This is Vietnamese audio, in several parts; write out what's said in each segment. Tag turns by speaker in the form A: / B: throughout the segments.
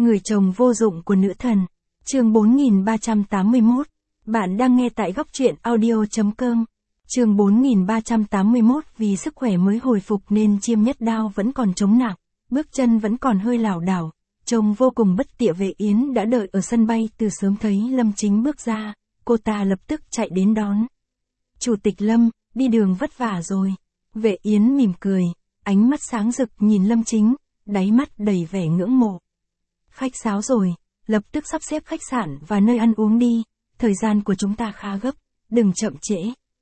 A: Người chồng vô dụng của nữ thần. Chương 4381. Bạn đang nghe tại góc truyện audio.com. Chương 4381. Vì sức khỏe mới hồi phục nên Chiêm Nhất Đao vẫn còn chống nặng, bước chân vẫn còn hơi lảo đảo. Trông vô cùng bất tịa. Vệ Yến đã đợi ở sân bay từ sớm, thấy Lâm Chính bước ra, cô ta lập tức chạy đến đón. Chủ tịch Lâm, đi đường vất vả rồi. Vệ Yến mỉm cười, ánh mắt sáng rực nhìn Lâm Chính, đáy mắt đầy vẻ ngưỡng mộ. Khách sáo rồi, lập tức sắp xếp khách sạn và nơi ăn uống đi, thời gian của chúng ta khá gấp, đừng chậm trễ.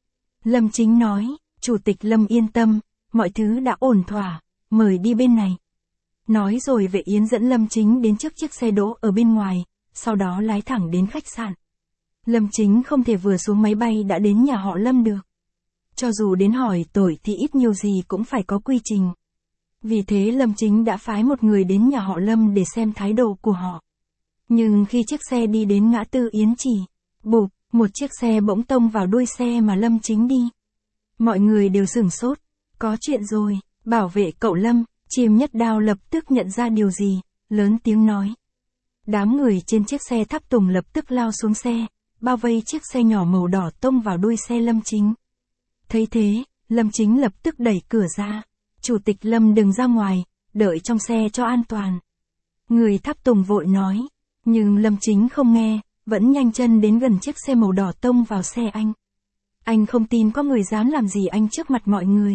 A: Lâm Chính nói, Chủ tịch Lâm yên tâm, mọi thứ đã ổn thỏa, mời đi bên này. Nói rồi Vệ Yến dẫn Lâm Chính đến trước chiếc xe đỗ ở bên ngoài, sau đó lái thẳng đến khách sạn. Lâm Chính không thể vừa xuống máy bay đã đến nhà họ Lâm được. Cho dù đến hỏi tội thì ít nhiều gì cũng phải có quy trình. Vì thế Lâm Chính đã phái một người đến nhà họ Lâm để xem thái độ của họ. Nhưng khi chiếc xe đi đến ngã tư Yến Trì, bụp, một chiếc xe bỗng tông vào đuôi xe mà Lâm Chính đi. Mọi người đều sửng sốt, có chuyện rồi, bảo vệ cậu Lâm. Chiêm Nhất Đao lập tức nhận ra điều gì, lớn tiếng nói. Đám người trên chiếc xe tháp tùng lập tức lao xuống xe, bao vây chiếc xe nhỏ màu đỏ tông vào đuôi xe Lâm Chính. Thấy thế, Lâm Chính lập tức đẩy cửa ra. Chủ tịch Lâm đừng ra ngoài, đợi trong xe cho an toàn. Người tháp tùng vội nói, nhưng Lâm Chính không nghe, vẫn nhanh chân đến gần chiếc xe màu đỏ tông vào xe anh. Anh không tin có người dám làm gì anh trước mặt mọi người.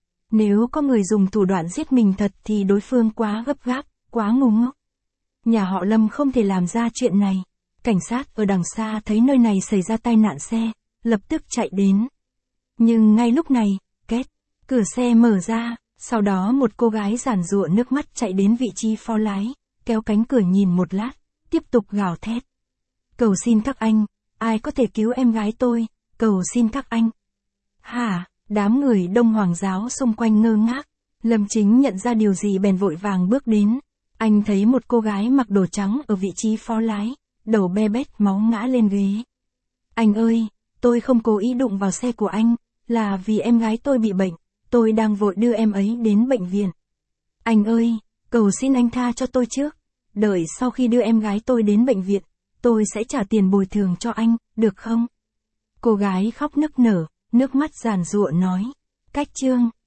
A: Nếu có người dùng thủ đoạn giết mình thật thì đối phương quá gấp gáp, quá ngu ngốc. Nhà họ Lâm không thể làm ra chuyện này. Cảnh sát ở đằng xa thấy nơi này xảy ra tai nạn xe, lập tức chạy đến. Nhưng ngay lúc này, két, cửa xe mở ra, sau đó một cô gái giản giụa nước mắt chạy đến vị trí phó lái, kéo cánh cửa nhìn một lát, tiếp tục gào thét. Cầu xin các anh, ai có thể cứu em gái tôi, cầu xin các anh. Hả? Đám người Đông Hoàng giáo xung quanh ngơ ngác. Lâm Chính nhận ra điều gì bèn vội vàng bước đến. Anh thấy một cô gái mặc đồ trắng ở vị trí phó lái, đầu be bét máu ngã lên ghế. Anh ơi, tôi không cố ý đụng vào xe của anh, là vì em gái tôi bị bệnh, tôi đang vội đưa em ấy đến bệnh viện. Anh ơi, cầu xin anh tha cho tôi trước, đợi sau khi đưa em gái tôi đến bệnh viện, tôi sẽ trả tiền bồi thường cho anh, được không? Cô gái khóc nức nở, nước mắt giàn giụa nói. Cách chương